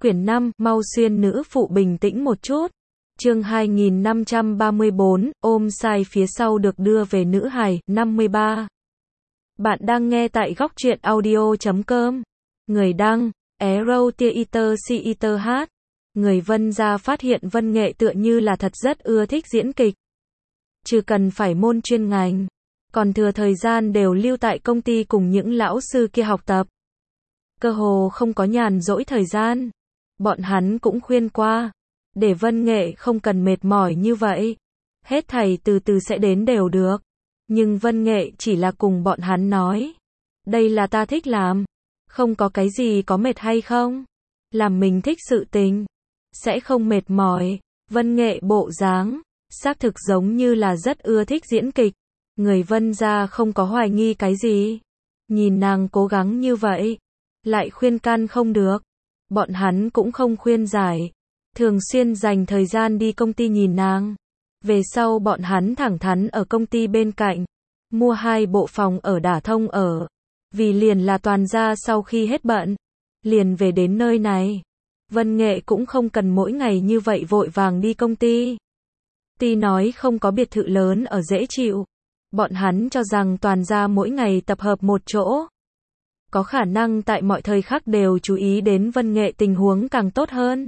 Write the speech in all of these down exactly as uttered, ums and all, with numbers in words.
Quyển năm, mau xuyên nữ phụ bình tĩnh một chút. Chương hai nghìn năm trăm ba mươi bốn, ôm sai phía sau được đưa về nữ hài, năm mươi ba. Bạn đang nghe tại góc truyện audio chấm com. Người đăng, Arrow Theater Theater hát. Người Vân gia phát hiện Vân Nghệ tựa như là thật rất ưa thích diễn kịch. Chứ cần phải môn chuyên ngành. Còn thừa thời gian đều lưu tại công ty cùng những lão sư kia học tập. Cơ hồ không có nhàn rỗi thời gian. Bọn hắn cũng khuyên qua. Để Vân Nghệ không cần mệt mỏi như vậy. Hết thầy từ từ sẽ đến đều được. Nhưng Vân Nghệ chỉ là cùng bọn hắn nói. Đây là ta thích làm. Không có cái gì có mệt hay không. Làm mình thích sự tình. Sẽ không mệt mỏi. Vân Nghệ bộ dáng. Xác thực giống như là rất ưa thích diễn kịch. Người Vân gia không có hoài nghi cái gì. Nhìn nàng cố gắng như vậy. Lại khuyên can không được. Bọn hắn cũng không khuyên giải. Thường xuyên dành thời gian đi công ty nhìn nàng. Về sau bọn hắn thẳng thắn ở công ty bên cạnh. Mua hai bộ phòng ở Đả Thông ở. Vì liền là toàn gia sau khi hết bận. Liền về đến nơi này. Vân Nghệ cũng không cần mỗi ngày như vậy vội vàng đi công ty. Ty nói không có biệt thự lớn ở dễ chịu. Bọn hắn cho rằng toàn gia mỗi ngày tập hợp một chỗ. Có khả năng tại mọi thời khắc đều chú ý đến Vân Nghệ tình huống càng tốt hơn.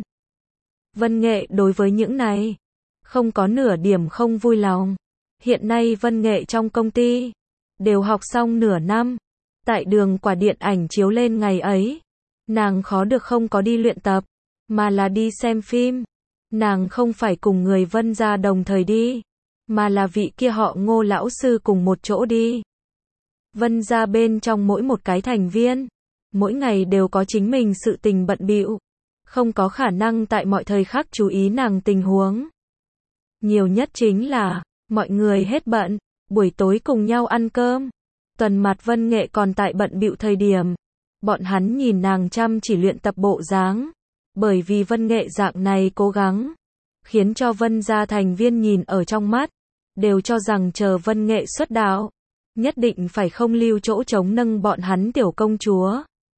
Vân Nghệ đối với những này, không có nửa điểm không vui lòng. Hiện nay Vân Nghệ trong công ty, đều học xong nửa năm. Tại đường quả điện ảnh chiếu lên ngày ấy, nàng khó được không có đi luyện tập, mà là đi xem phim. Nàng không phải cùng người Vân gia đồng thời đi, mà là vị kia họ Ngô lão sư cùng một chỗ đi. Vân gia bên trong mỗi một cái thành viên, mỗi ngày đều có chính mình sự tình bận bịu, không có khả năng tại mọi thời khắc chú ý nàng tình huống. Nhiều nhất chính là, mọi người hết bận, buổi tối cùng nhau ăn cơm. Tuần mặt Vân Nghệ còn tại bận bịu thời điểm, bọn hắn nhìn nàng chăm chỉ luyện tập bộ dáng. Bởi vì Vân Nghệ dạng này cố gắng, khiến cho Vân gia thành viên nhìn ở trong mắt, đều cho rằng chờ Vân Nghệ xuất đạo, nhất định phải không lưu chỗ trống nâng bọn hắn tiểu công chúa.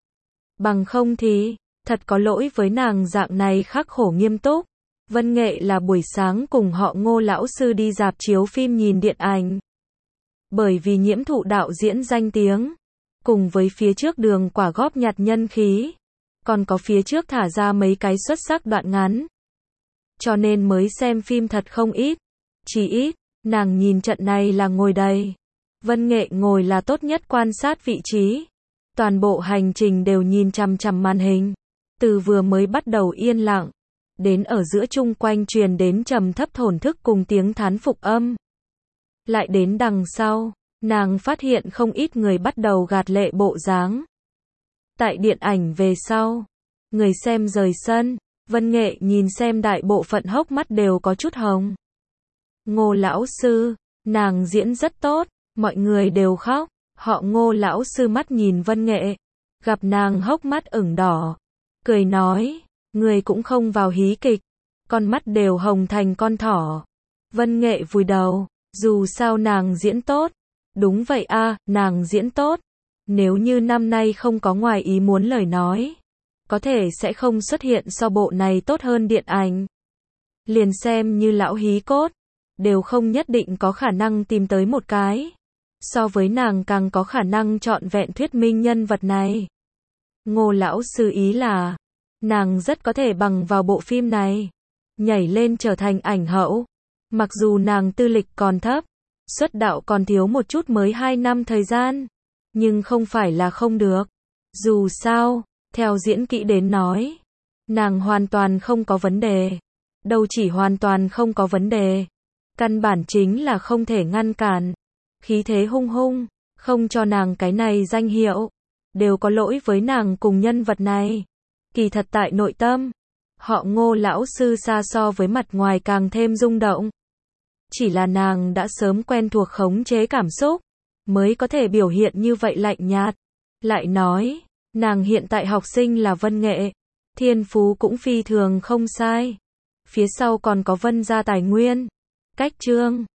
Bằng không thì, thật có lỗi với nàng dạng này khắc khổ nghiêm túc. Vân Nghệ là buổi sáng cùng họ Ngô lão sư đi rạp chiếu phim nhìn điện ảnh. Bởi vì nhiễm thụ đạo diễn danh tiếng, cùng với phía trước đường quả góp nhặt nhân khí, còn có phía trước thả ra mấy cái xuất sắc đoạn ngắn. Cho nên mới xem phim thật không ít. Chỉ ít, nàng nhìn trận này là ngồi đầy. Vân Nghệ ngồi là tốt nhất quan sát vị trí. Toàn bộ hành trình đều nhìn chằm chằm màn hình. Từ vừa mới bắt đầu yên lặng, đến ở giữa chung quanh truyền đến trầm thấp thổn thức cùng tiếng thán phục âm. Lại đến đằng sau, nàng phát hiện không ít người bắt đầu gạt lệ bộ dáng. Tại điện ảnh về sau, người xem rời sân, Vân Nghệ nhìn xem đại bộ phận hốc mắt đều có chút hồng. Ngô lão sư, nàng diễn rất tốt, mọi người đều khóc. Họ Ngô lão sư mắt nhìn Vân Nghệ, gặp nàng hốc mắt ửng đỏ, cười nói, người cũng không vào hí kịch, con mắt đều hồng thành con thỏ. Vân Nghệ vùi đầu, dù sao nàng diễn tốt. Đúng vậy a, nàng diễn tốt. Nếu như năm nay không có ngoài ý muốn lời nói, có thể sẽ không xuất hiện so bộ này tốt hơn điện ảnh. Liền xem như lão hí cốt, đều không nhất định có khả năng tìm tới một cái. So với nàng càng có khả năng trọn vẹn thuyết minh nhân vật này. Ngô lão sư ý là, nàng rất có thể bằng vào bộ phim này, nhảy lên trở thành ảnh hậu. Mặc dù nàng tư lịch còn thấp, xuất đạo còn thiếu một chút mới hai năm thời gian, nhưng không phải là không được. Dù sao, theo diễn kỹ đến nói, nàng hoàn toàn không có vấn đề. Đâu chỉ hoàn toàn không có vấn đề, căn bản chính là không thể ngăn cản. Khí thế hung hung, không cho nàng cái này danh hiệu, đều có lỗi với nàng cùng nhân vật này. Kỳ thật tại nội tâm, họ Ngô lão sư xa so với mặt ngoài càng thêm rung động. Chỉ là nàng đã sớm quen thuộc khống chế cảm xúc, mới có thể biểu hiện như vậy lạnh nhạt. Lại nói, nàng hiện tại học sinh là Vân Nghệ, thiên phú cũng phi thường không sai. Phía sau còn có Vân gia tài nguyên, cách chương.